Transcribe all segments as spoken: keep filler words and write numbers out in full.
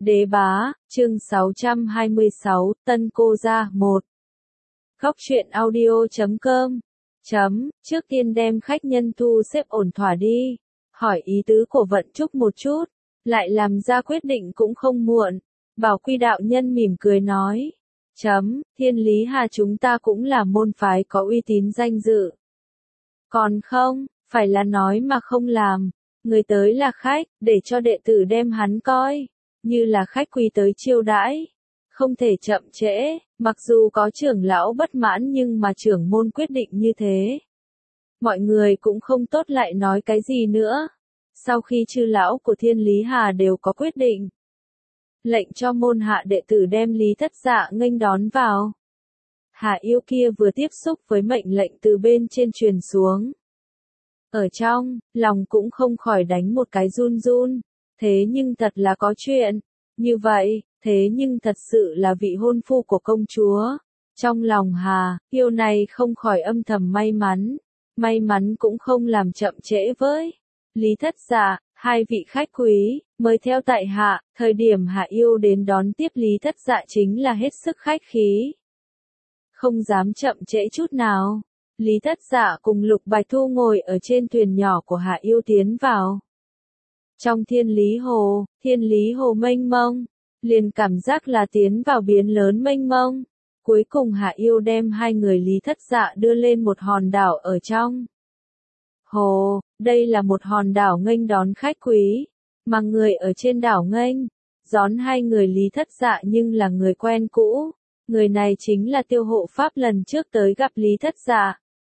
Đế bá, chương sáu trăm hai mươi sáu, Tân cô gia, một. Góc truyện audio chấm com. Chấm, trước tiên đem khách nhân thu xếp ổn thỏa đi. Hỏi ý tứ của Vận Trúc một chút. Lại làm ra quyết định cũng không muộn. Bảo Quy đạo nhân mỉm cười nói. Chấm, Thiên Lý Hà chúng ta cũng là môn phái có uy tín danh dự. Còn không, phải là nói mà không làm. Người tới là khách, để cho đệ tử đem hắn coi như là khách quý tới chiêu đãi, không thể chậm trễ, mặc dù có trưởng lão bất mãn nhưng mà trưởng môn quyết định như thế. Mọi người cũng không tốt lại nói cái gì nữa. Sau khi chư lão của Thiên Lý Hà đều có quyết định, lệnh cho môn hạ đệ tử đem Lý Thất Dạ nghênh đón vào. Hà yêu kia vừa tiếp xúc với mệnh lệnh từ bên trên truyền xuống. Ở trong, lòng cũng không khỏi đánh một cái run run. Thế nhưng thật là có chuyện. Như vậy, thế nhưng thật sự là vị hôn phu của công chúa. Trong lòng Hà, yêu này không khỏi âm thầm may mắn. May mắn cũng không làm chậm trễ với Lý Thất Dạ, hai vị khách quý, mới theo tại hạ. Thời điểm Hạ yêu đến đón tiếp Lý Thất Dạ chính là hết sức khách khí. Không dám chậm trễ chút nào. Lý Thất Dạ cùng Lục Bạch Thu ngồi ở trên thuyền nhỏ của Hạ yêu tiến vào. Trong Thiên Lý Hồ, Thiên Lý Hồ mênh mông, liền cảm giác là tiến vào biển lớn mênh mông. Cuối cùng Hạ yêu đem hai người Lý Thất Dạ đưa lên một hòn đảo ở trong hồ. Đây là một hòn đảo nghênh đón khách quý, mà người ở trên đảo nghênh đón hai người Lý Thất Dạ nhưng là người quen cũ. Người này chính là Tiêu Hộ Pháp lần trước tới gặp Lý Thất Dạ.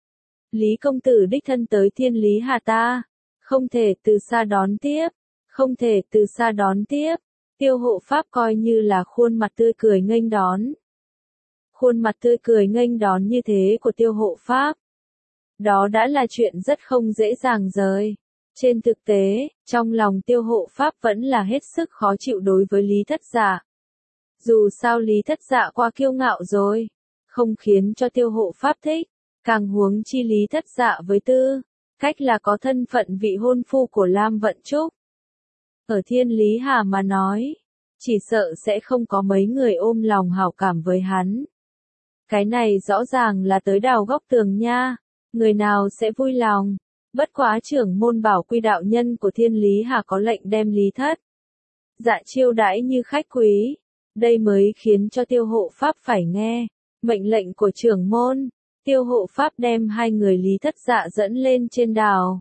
Lý công tử đích thân tới Thiên Lý Hà ta, không thể từ xa đón tiếp, không thể từ xa đón tiếp. Tiêu Hộ Pháp coi như là khuôn mặt tươi cười nghênh đón. Khuôn mặt tươi cười nghênh đón như thế của Tiêu Hộ Pháp, đó đã là chuyện rất không dễ dàng rồi. Trên thực tế, trong lòng Tiêu Hộ Pháp vẫn là hết sức khó chịu đối với Lý Thất Dạ. Dù sao Lý Thất Dạ quá kiêu ngạo rồi, không khiến cho Tiêu Hộ Pháp thích. Càng huống chi Lý Thất Dạ với tư cách là có thân phận vị hôn phu của Lam Vận Trúc. Ở Thiên Lý Hà mà nói, chỉ sợ sẽ không có mấy người ôm lòng hảo cảm với hắn. Cái này rõ ràng là tới đào góc tường nha, người nào sẽ vui lòng. Bất quá trưởng môn Bảo Quy đạo nhân của Thiên Lý Hà có lệnh đem Lý Thất Dạ chiêu đãi như khách quý, đây mới khiến cho Tiêu Hộ Pháp phải nghe mệnh lệnh của trưởng môn. Tiêu Hộ Pháp đem hai người Lý Thất Dạ dẫn lên trên đảo.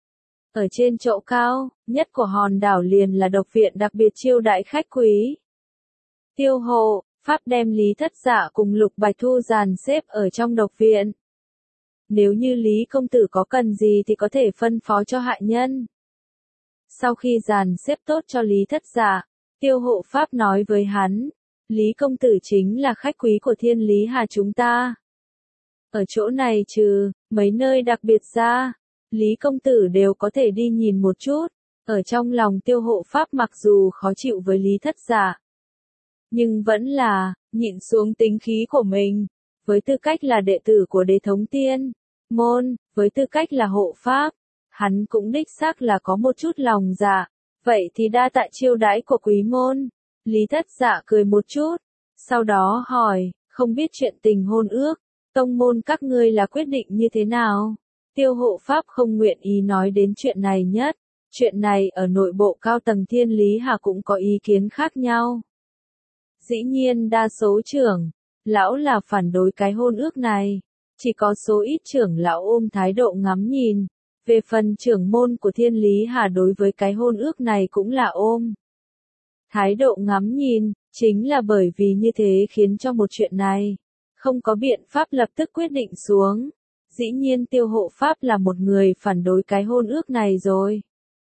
Ở trên chỗ cao nhất của hòn đảo liền là độc viện đặc biệt chiêu đãi khách quý. Tiêu Hộ Pháp đem Lý Thất Dạ cùng Lục Bạch Thu dàn xếp ở trong độc viện. Nếu như Lý công tử có cần gì thì có thể phân phó cho hạ nhân. Sau khi dàn xếp tốt cho Lý Thất Dạ, Tiêu Hộ Pháp nói với hắn, Lý công tử chính là khách quý của Thiên Lý Hà chúng ta. Ở chỗ này trừ mấy nơi đặc biệt ra, Lý công tử đều có thể đi nhìn một chút. Ở trong lòng Tiêu Hộ Pháp mặc dù khó chịu với Lý Thất Dạ, nhưng vẫn là nhịn xuống tính khí của mình. Với tư cách là đệ tử của Đế thống tiên môn, với tư cách là hộ pháp, hắn cũng đích xác là có một chút lòng dạ. Vậy thì đa tạ chiêu đãi của quý môn. Lý Thất Dạ cười một chút, sau đó hỏi, không biết chuyện tình hôn ước tông môn các ngươi là quyết định như thế nào? Tiêu Hộ Pháp không nguyện ý nói đến chuyện này nhất. Chuyện này ở nội bộ cao tầng Thiên Lý Hà cũng có ý kiến khác nhau. Dĩ nhiên đa số trưởng lão là phản đối cái hôn ước này. Chỉ có số ít trưởng lão ôm thái độ ngắm nhìn. Về phần trưởng môn của Thiên Lý Hà đối với cái hôn ước này cũng là ôm thái độ ngắm nhìn. Chính là bởi vì như thế khiến cho một chuyện này không có biện pháp lập tức quyết định xuống. Dĩ nhiên Tiêu Hộ Pháp là một người phản đối cái hôn ước này rồi.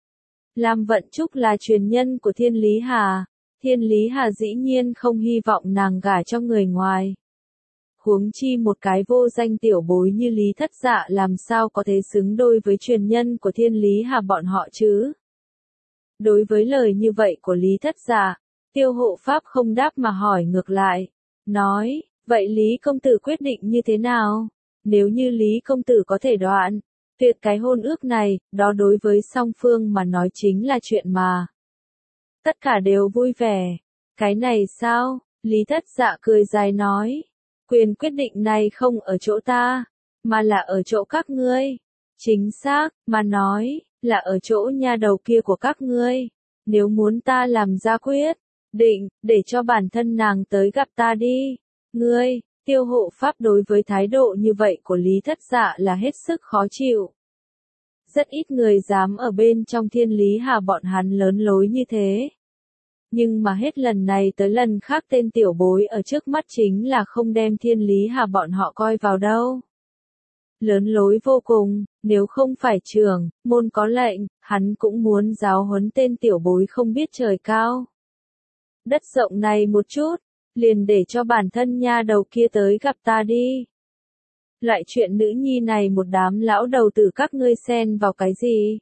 Lam Vận Trúc là truyền nhân của Thiên Lý Hà. Thiên Lý Hà dĩ nhiên không hy vọng nàng gả cho người ngoài. Huống chi một cái vô danh tiểu bối như Lý Thất Dạ làm sao có thể xứng đôi với truyền nhân của Thiên Lý Hà bọn họ chứ. Đối với lời như vậy của Lý Thất Dạ, Tiêu Hộ Pháp không đáp mà hỏi ngược lại. Nói, vậy Lý công tử quyết định như thế nào? Nếu như Lý công tử có thể đoạn tuyệt cái hôn ước này, đó đối với song phương mà nói chính là chuyện mà tất cả đều vui vẻ. Cái này sao? Lý Thất Dạ cười dài nói. Quyền quyết định này không ở chỗ ta, mà là ở chỗ các ngươi. Chính xác, mà nói, là ở chỗ nha đầu kia của các ngươi. Nếu muốn ta làm ra quyết định, để cho bản thân nàng tới gặp ta đi. Ngươi, Tiêu Hộ Pháp đối với thái độ như vậy của Lý Thất Dạ là hết sức khó chịu. Rất ít người dám ở bên trong Thiên Lý Hà bọn hắn lớn lối như thế. Nhưng mà hết lần này tới lần khác tên tiểu bối ở trước mắt chính là không đem Thiên Lý Hà bọn họ coi vào đâu. Lớn lối vô cùng, nếu không phải trưởng, môn có lệnh, hắn cũng muốn giáo huấn tên tiểu bối không biết trời cao. Đất rộng này một chút, liền để cho bản thân nha đầu kia tới gặp ta đi. Loại chuyện nữ nhi này một đám lão đầu tử các ngươi xen vào cái gì?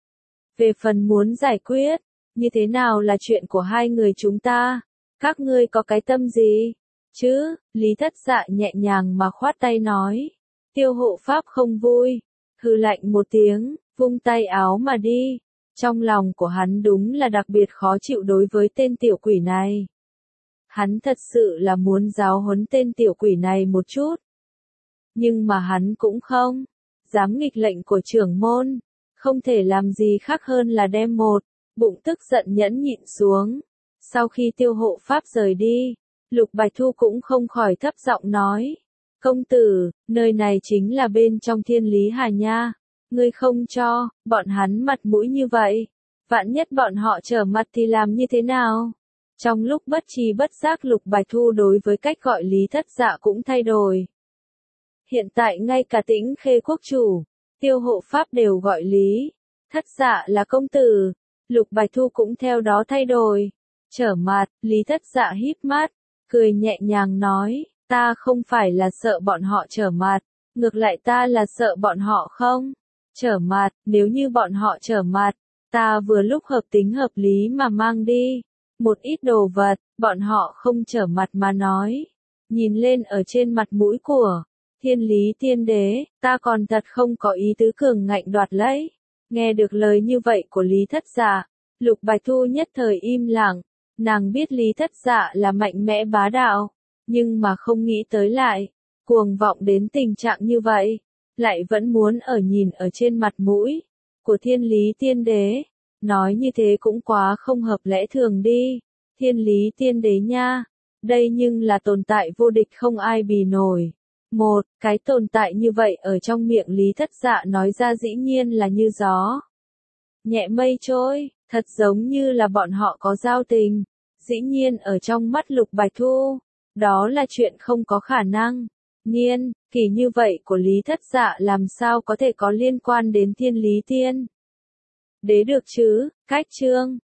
Về phần muốn giải quyết, như thế nào là chuyện của hai người chúng ta? Các ngươi có cái tâm gì? Chứ, Lý Thất Dạ nhẹ nhàng mà khoát tay nói. Tiêu Hộ Pháp không vui, hừ lạnh một tiếng, vung tay áo mà đi. Trong lòng của hắn đúng là đặc biệt khó chịu đối với tên tiểu quỷ này. Hắn thật sự là muốn giáo huấn tên tiểu quỷ này một chút. Nhưng mà hắn cũng không dám nghịch lệnh của trưởng môn, không thể làm gì khác hơn là đem một bụng tức giận nhẫn nhịn xuống. Sau khi Tiêu Hộ Pháp rời đi, Lục Bạch Thu cũng không khỏi thấp giọng nói. Công tử, nơi này chính là bên trong Thiên Lý Hà nha. Ngươi không cho bọn hắn mặt mũi như vậy. Vạn nhất bọn họ trở mặt thì làm như thế nào? Trong lúc bất tri bất giác Lục Bạch Thu đối với cách gọi Lý Thất Dạ cũng thay đổi. Hiện tại ngay cả Tĩnh Khê quốc chủ, Tiêu Hộ Pháp đều gọi Lý Thất Dạ là công tử. Lục Bạch Thu cũng theo đó thay đổi. Trở mặt, Lý Thất Dạ híp mắt, cười nhẹ nhàng nói, ta không phải là sợ bọn họ trở mặt, ngược lại ta là sợ bọn họ không trở mặt, nếu như bọn họ trở mặt, ta vừa lúc hợp tính hợp lý mà mang đi một ít đồ vật, bọn họ không trở mặt mà nói. Nhìn lên ở trên mặt mũi của Thiên Lý Tiên Đế, ta còn thật không có ý tứ cường ngạnh đoạt lấy. Nghe được lời như vậy của Lý Thất Dạ, Lục Bạch Thu nhất thời im lặng, nàng biết Lý Thất Dạ là mạnh mẽ bá đạo, nhưng mà không nghĩ tới lại, cuồng vọng đến tình trạng như vậy, lại vẫn muốn ở nhìn ở trên mặt mũi của Thiên Lý Tiên Đế. Nói như thế cũng quá không hợp lẽ thường đi. Thiên Lý Tiên Đế nha, đây nhưng là tồn tại vô địch không ai bì nổi. Một, cái tồn tại như vậy ở trong miệng Lý Thất Dạ nói ra dĩ nhiên là như gió nhẹ mây trôi, thật giống như là bọn họ có giao tình. Dĩ nhiên ở trong mắt Lục Bạch Thu, đó là chuyện không có khả năng. Nhiên, kỳ như vậy của Lý Thất Dạ làm sao có thể có liên quan đến Thiên Lý Tiên Đế được chứ? Cách chương